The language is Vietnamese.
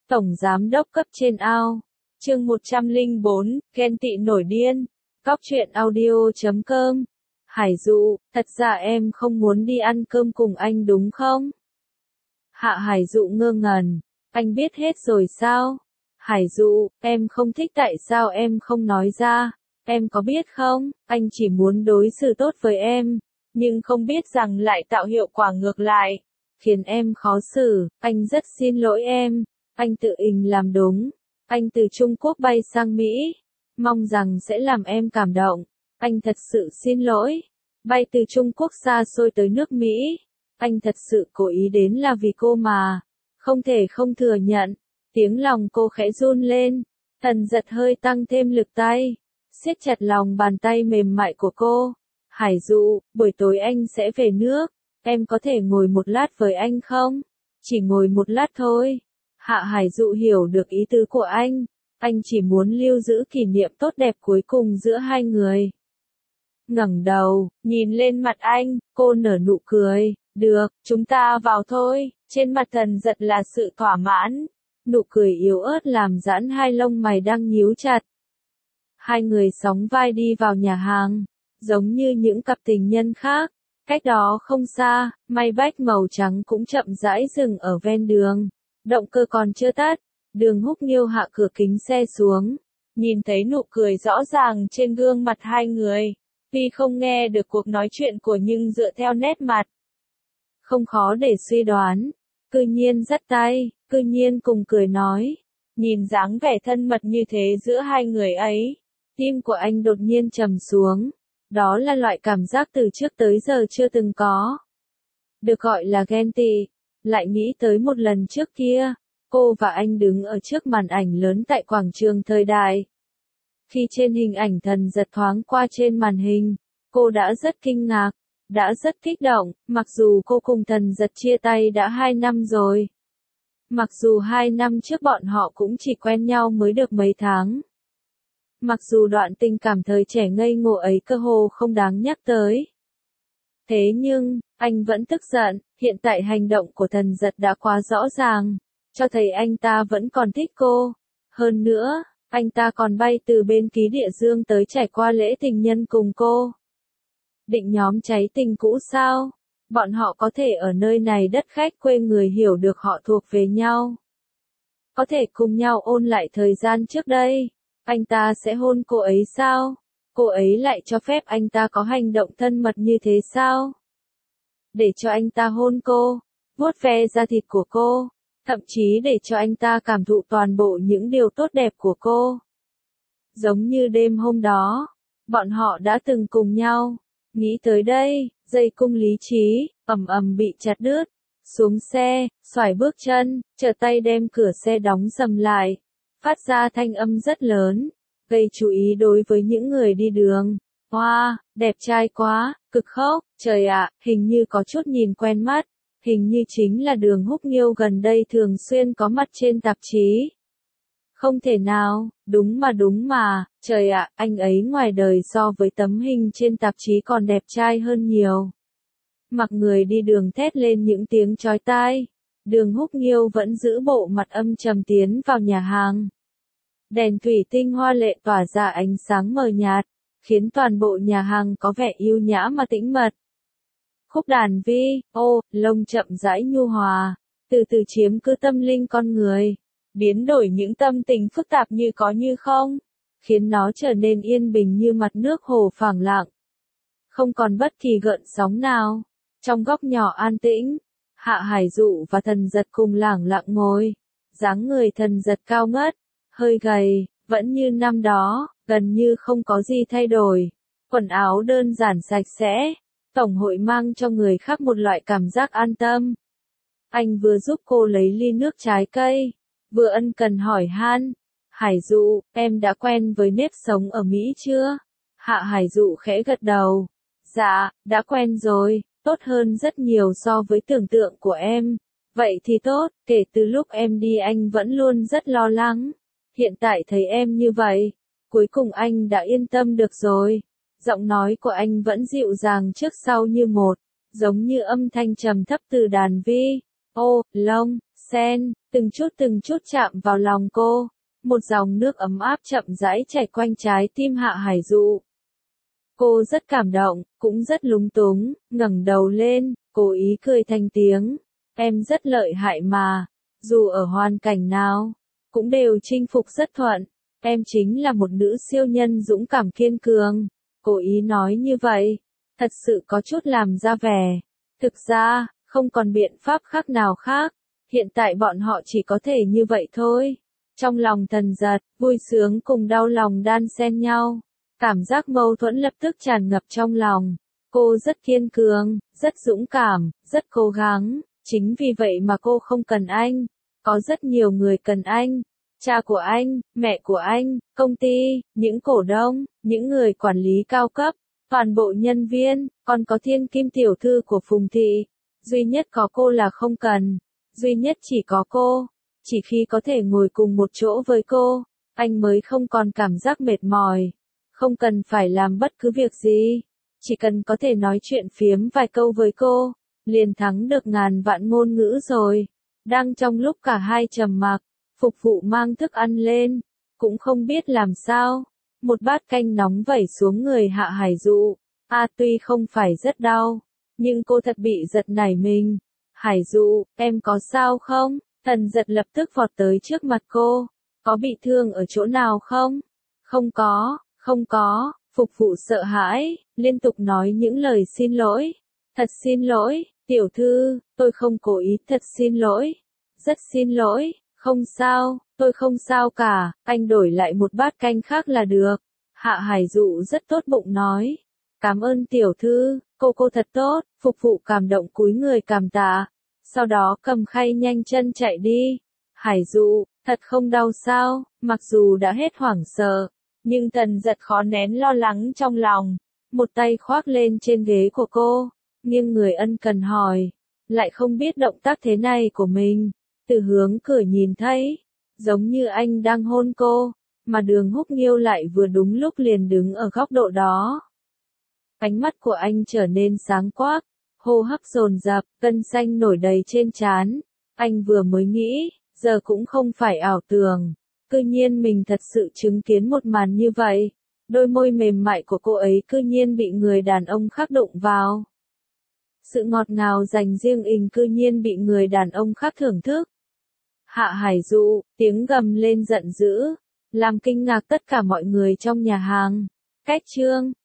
Tổng Giám đốc cấp trên ao. Chương 104, ghen tị nổi điên. Cóc truyện audio.com. Hải Dụ, thật ra em không muốn đi ăn cơm cùng anh đúng không? Hạ Hải Dụ ngơ ngẩn. Anh biết hết rồi sao? Hải Dụ, em không thích tại sao em không nói ra? Em có biết không, anh chỉ muốn đối xử tốt với em, nhưng không biết rằng lại tạo hiệu quả ngược lại, khiến em khó xử. Anh rất xin lỗi em, anh tự mình làm đúng. Anh từ Trung Quốc bay sang Mỹ, mong rằng sẽ làm em cảm động. Anh thật sự xin lỗi. Bay từ Trung Quốc xa xôi tới nước Mỹ, anh thật sự cố ý đến là vì cô mà. Không thể không thừa nhận. Tiếng lòng cô khẽ run lên. Thần giật hơi tăng thêm lực tay, siết chặt lòng bàn tay mềm mại của cô. Hải Dụ, buổi tối anh sẽ về nước, em có thể ngồi một lát với anh không? Chỉ ngồi một lát thôi. Hạ Hải Dụ hiểu được ý tứ của anh chỉ muốn lưu giữ kỷ niệm tốt đẹp cuối cùng giữa hai người. Ngẩng đầu, nhìn lên mặt anh, cô nở nụ cười. Được, chúng ta vào thôi. Trên mặt Thần giật là sự thỏa mãn, nụ cười yếu ớt làm giãn hai lông mày đang nhíu chặt. Hai người sóng vai đi vào nhà hàng, giống như những cặp tình nhân khác. Cách đó không xa, Maybach màu trắng cũng chậm rãi dừng ở ven đường. Động cơ còn chưa tắt. Đường Húc Nghiêu hạ cửa kính xe xuống, nhìn thấy nụ cười rõ ràng trên gương mặt hai người. Tuy không nghe được cuộc nói chuyện của nhưng dựa theo nét mặt, không khó để suy đoán. Cư nhiên dắt tay, cư nhiên cùng cười nói. Nhìn dáng vẻ thân mật như thế giữa hai người ấy, tim của anh đột nhiên trầm xuống. Đó là loại cảm giác từ trước tới giờ chưa từng có. Được gọi là ghen tị. Lại nghĩ tới một lần trước kia, cô và anh đứng ở trước màn ảnh lớn tại quảng trường thời đại. Khi trên hình ảnh Thần giật thoáng qua trên màn hình, cô đã rất kinh ngạc, đã rất kích động, mặc dù cô cùng Thần giật chia tay đã 2 năm rồi. Mặc dù 2 năm trước bọn họ cũng chỉ quen nhau mới được mấy tháng. Mặc dù đoạn tình cảm thời trẻ ngây ngô ấy cơ hồ không đáng nhắc tới. Thế nhưng, anh vẫn tức giận. Hiện tại hành động của Thần giật đã quá rõ ràng, cho thấy anh ta vẫn còn thích cô. Hơn nữa, anh ta còn bay từ bên Ký Địa Dương tới trải qua lễ tình nhân cùng cô. Định nhóm cháy tình cũ sao? Bọn họ có thể ở nơi này đất khách quê người hiểu được họ thuộc về nhau. Có thể cùng nhau ôn lại thời gian trước đây. Anh ta sẽ hôn cô ấy sao? Cô ấy lại cho phép anh ta có hành động thân mật như thế sao? Để cho anh ta hôn cô, vuốt ve da thịt của cô, thậm chí để cho anh ta cảm thụ toàn bộ những điều tốt đẹp của cô. Giống như đêm hôm đó, bọn họ đã từng cùng nhau. Nghĩ tới đây, dây cung lý trí ầm ầm bị chặt đứt. Xuống xe, xoải bước chân, trở tay đem cửa xe đóng sầm lại, phát ra thanh âm rất lớn, gây chú ý đối với những người đi đường. Wow, đẹp trai quá, cực khốc, trời ạ, hình như có chút nhìn quen mắt, hình như chính là Đường Húc Nghiêu gần đây thường xuyên có mặt trên tạp chí. Không thể nào, đúng mà, trời ạ, anh ấy ngoài đời so với tấm hình trên tạp chí còn đẹp trai hơn nhiều. Mặc người đi đường thét lên những tiếng chói tai, Đường Húc Nghiêu vẫn giữ bộ mặt âm trầm tiến vào nhà hàng. Đèn thủy tinh hoa lệ tỏa ra ánh sáng mờ nhạt, khiến toàn bộ nhà hàng có vẻ yêu nhã mà tĩnh mật. Khúc đàn vi, lông chậm rãi nhu hòa, từ từ chiếm cứ tâm linh con người, biến đổi những tâm tình phức tạp như có như không, khiến nó trở nên yên bình như mặt nước hồ phẳng lặng. Không còn bất kỳ gợn sóng nào. Trong góc nhỏ an tĩnh, Hạ Hải Dụ và Thần giật cùng lẳng lặng ngồi. Dáng người Thần giật cao ngất, hơi gầy, vẫn như năm đó, gần như không có gì thay đổi. Quần áo đơn giản sạch sẽ, tổng hội mang cho người khác một loại cảm giác an tâm. Anh vừa giúp cô lấy ly nước trái cây, vừa ân cần hỏi han. Hải Dụ, em đã quen với nếp sống ở Mỹ chưa? Hạ Hải Dụ khẽ gật đầu. Dạ, đã quen rồi, tốt hơn rất nhiều so với tưởng tượng của em. Vậy thì tốt, kể từ lúc em đi anh vẫn luôn rất lo lắng. Hiện tại thấy em như vậy, cuối cùng anh đã yên tâm được rồi. Giọng nói của anh vẫn dịu dàng trước sau như một, giống như âm thanh trầm thấp từ đàn vi. Lông, sen, từng chút chạm vào lòng cô. Một dòng nước ấm áp chậm rãi chảy quanh trái tim Hạ Hải Dụ. Cô rất cảm động, cũng rất lúng túng, ngẩng đầu lên, cố ý cười thành tiếng. Em rất lợi hại mà, dù ở hoàn cảnh nào, cũng đều chinh phục rất thuận. Em chính là một nữ siêu nhân dũng cảm kiên cường. Cố ý nói như vậy, thật sự có chút làm ra vẻ. Thực ra, không còn biện pháp khác nào khác. Hiện tại bọn họ chỉ có thể như vậy thôi. Trong lòng Tần Giật, vui sướng cùng đau lòng đan xen nhau. Cảm giác mâu thuẫn lập tức tràn ngập trong lòng. Cô rất kiên cường, rất dũng cảm, rất cố gắng. Chính vì vậy mà cô không cần anh. Có rất nhiều người cần anh. Cha của anh, mẹ của anh, công ty, những cổ đông, những người quản lý cao cấp, toàn bộ nhân viên, còn có thiên kim tiểu thư của Phùng Thị. Duy nhất có cô là không cần. Duy nhất chỉ có cô. Chỉ khi có thể ngồi cùng một chỗ với cô, anh mới không còn cảm giác mệt mỏi. Không cần phải làm bất cứ việc gì. Chỉ cần có thể nói chuyện phiếm vài câu với cô, liền thắng được ngàn vạn ngôn ngữ rồi. Đang trong lúc cả hai trầm mặc, phục vụ mang thức ăn lên, cũng không biết làm sao. Một bát canh nóng vẩy xuống người Hạ Hải Dụ. Tuy không phải rất đau, nhưng cô thật bị giật nảy mình. Hải Dụ, em có sao không? Tần Giật lập tức vọt tới trước mặt cô. Có bị thương ở chỗ nào không? Không có, không có. Phục vụ sợ hãi, liên tục nói những lời xin lỗi. Thật xin lỗi, tiểu thư, tôi không cố ý, thật xin lỗi. Rất xin lỗi, không sao, tôi không sao cả, anh đổi lại một bát canh khác là được. Hạ Hải Dụ rất tốt bụng nói. Cảm ơn tiểu thư, cô thật tốt, phục vụ cảm động cúi người cảm tạ. Sau đó cầm khay nhanh chân chạy đi. Hải Dụ, thật không đau sao, mặc dù đã hết hoảng sợ, nhưng Tần Giật khó nén lo lắng trong lòng. Một tay khoác lên trên ghế của cô, nghiêng người ân cần hỏi, lại không biết động tác thế này của mình. Từ hướng cửa nhìn thấy, giống như anh đang hôn cô, mà Đường Húc Nghiêu lại vừa đúng lúc liền đứng ở góc độ đó. Ánh mắt của anh trở nên sáng quắc, hô hấp dồn dập, gân xanh nổi đầy trên trán. Anh vừa mới nghĩ, giờ cũng không phải ảo tưởng. Cư nhiên mình thật sự chứng kiến một màn như vậy. Đôi môi mềm mại của cô ấy cư nhiên bị người đàn ông khác đụng vào. Sự ngọt ngào dành riêng mình cư nhiên bị người đàn ông khác thưởng thức. Hạ Hải Dụ, tiếng gầm lên giận dữ, làm kinh ngạc tất cả mọi người trong nhà hàng. Cách chương